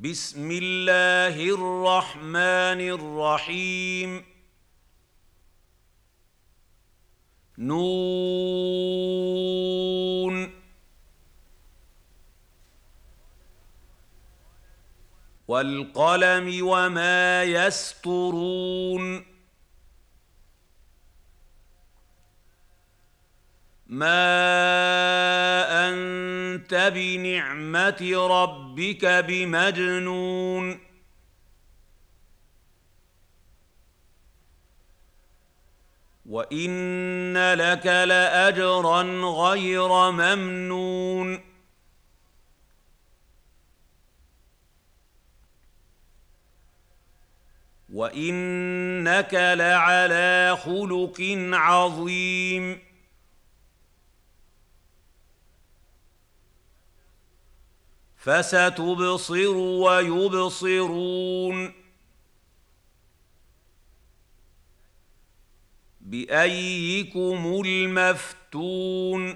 بسم الله الرحمن الرحيم نون والقلم وما يسطرون ما أنت بنعمة ربك بمجنون وإن لك لأجرا غير ممنون وإنك لعلى خلق عظيم فستبصر ويبصرون بأيكم المفتون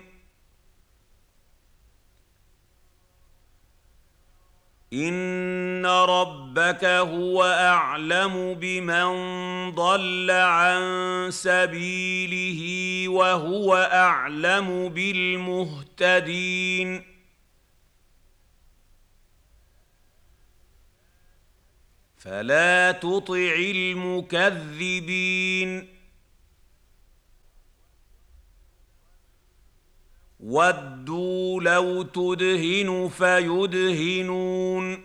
إن ربك هو أعلم بمن ضل عن سبيله وهو أعلم بالمهتدين فلا تطع المكذبين ودوا لو تدهن فيدهنون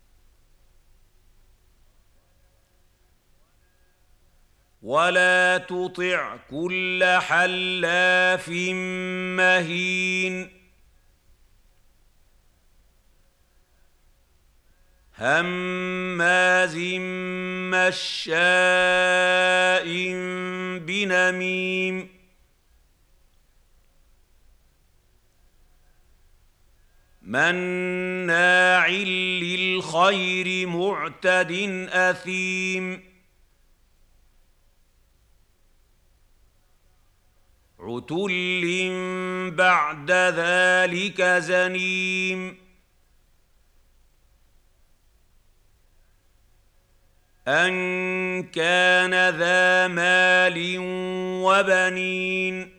ولا تطع كل حلاف مهين هماز مشاء بنميم مناع للخير معتد أثيم عتل بعد ذلك زنيم أن كان ذا مال وبنين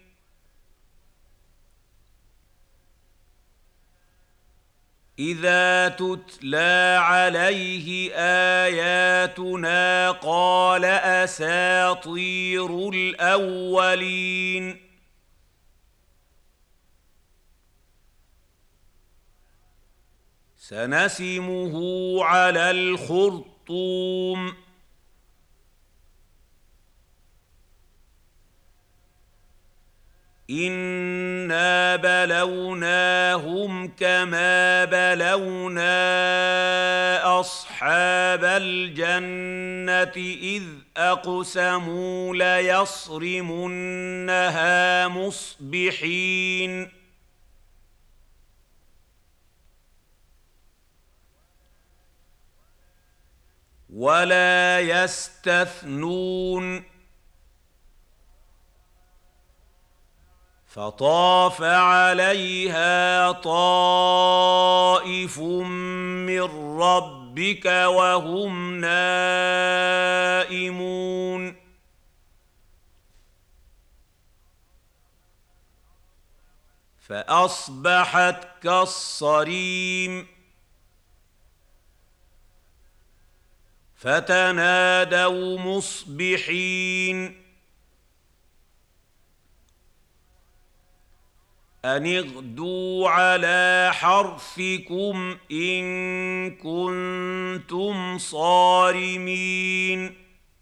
إذا تتلى عليه آياتنا قال أساطير الأولين سنسمه على الخرطوم إنا بلوناهم كما بلونا أصحاب الجنة إذ أقسموا ليصرمنها مصبحين ولا يستثنون فطاف عليها طائف من ربك وهم نائمون فأصبحت كالصريم فتنادوا مصبحين أن اغدوا على حرثكم إن كنتم صارمين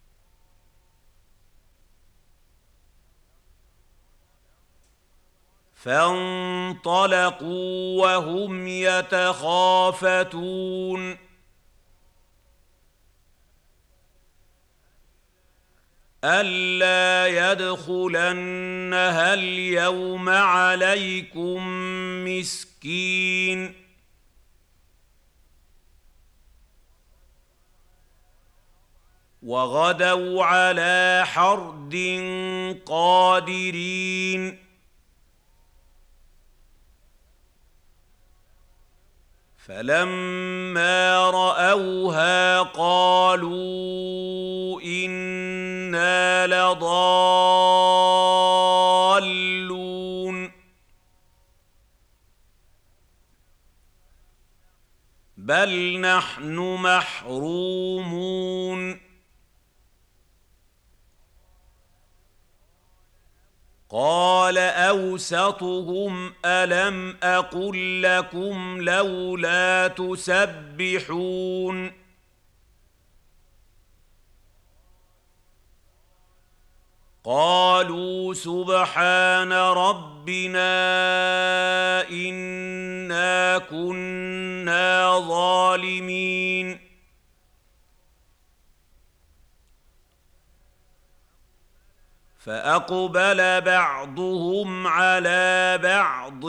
فانطلقوا وهم يتخافتون ألا يدخلنها اليوم عليكم مسكين وغدوا على حرد قادرين فلما رأوها قالوا إنا لضالون بل نحن محرومون قال أوسطهم ألم أقل لكم لولا تسبحون قالوا سبحان ربنا إنا كنا ظالمين فأقبل بعضهم على بعض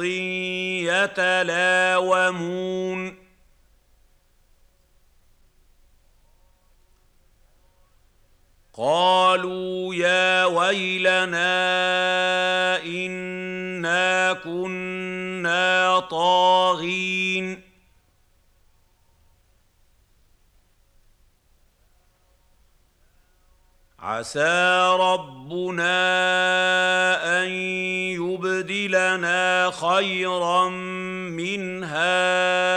يتلاومون قالوا يا ويلنا إنا كنا طاغين عسى ربنا أن يبدلنا خيرا منها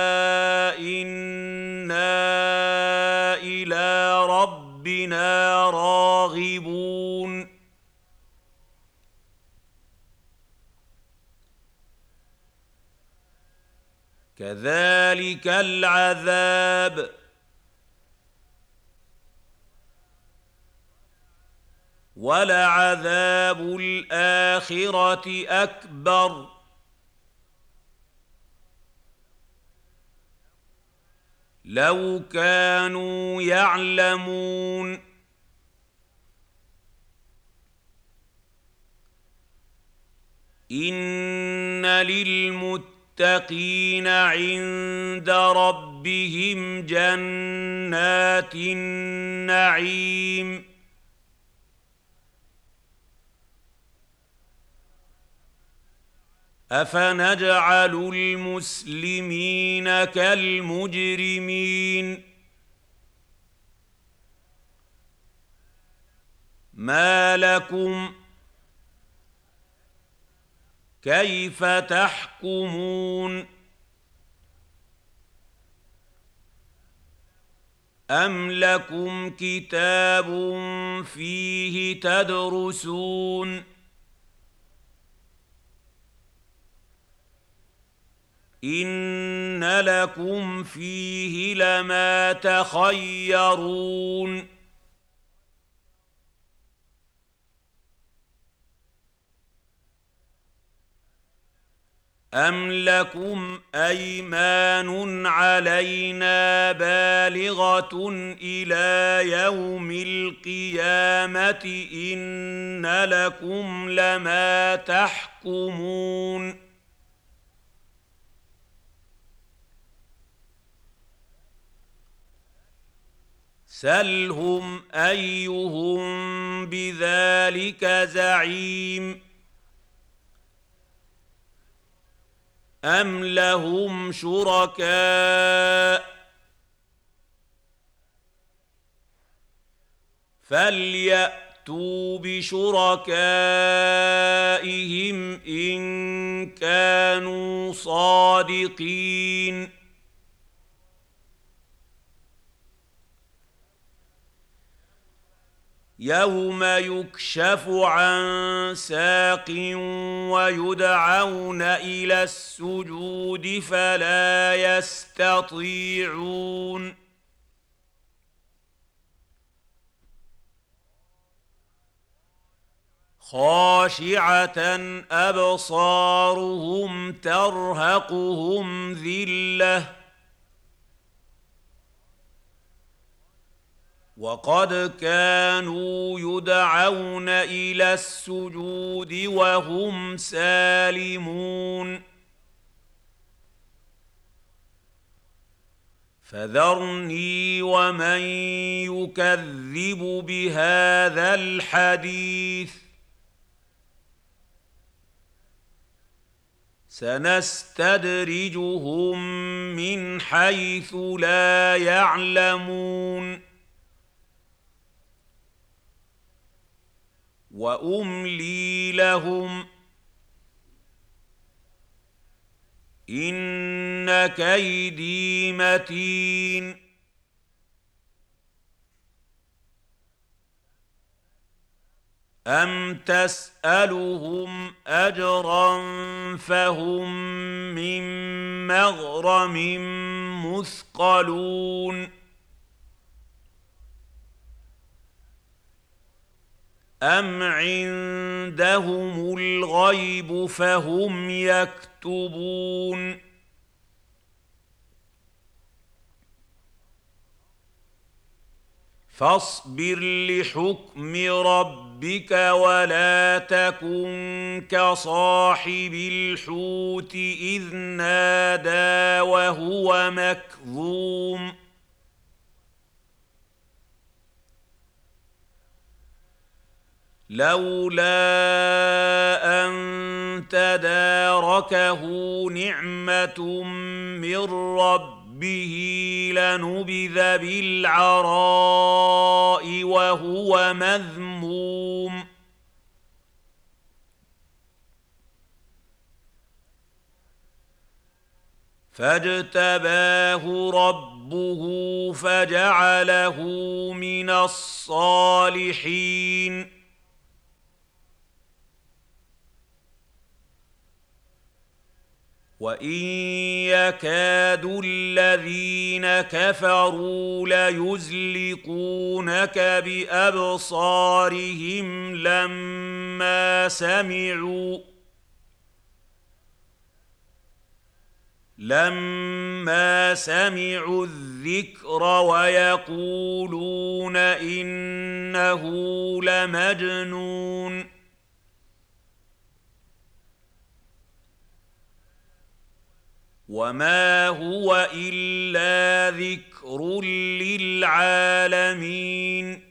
إنا إلى ربنا راغبون كذلك العذاب ولعذاب الآخرة أكبر لو كانوا يعلمون إن للمتقين عند ربهم جنات النعيم أفنجعل المسلمين كالمجرمين ما لكم كيف تحكمون أم لكم كتاب فيه تدرسون إن لكم فيه لما تخيرون أم لكم أيمان علينا بالغة إلى يوم القيامة إن لكم لما تحكمون سلهم أيهم بذلك زعيم أم لهم شركاء فليأتوا بشركائهم إن كانوا صادقين يوم يكشف عن ساق ويدعون إلى السجود فلا يستطيعون خاشعة أبصارهم ترهقهم ذلة وقد كانوا يدعون إلى السجود وهم سالمون فذرني ومن يكذب بهذا الحديث سنستدرجهم من حيث لا يعلمون واملي لهم ان كيدي متين أَمْ تَسْأَلُهُمْ أَجْرًا فَهُم مِّن مَّغْرَمٍ مُّثْقَلُونَ أَمْ عِندَهُمُ الْغَيْبُ فَهُمْ يَكْتُبُونَ فاصبر لحكم ربك ولا تكن كصاحب الحوت إذ نادى وهو مكظوم لولا أن تداركه نعمة من ربه لنبذ بالعراء وهو مذموم فاجتباه ربه فجعله من الصالحين وإن يكاد الذين كفروا ليزلقونك بأبصارهم لما سمعوا الذكر ويقولون إنه لمجنون وما هو إلا ذكر للعالمين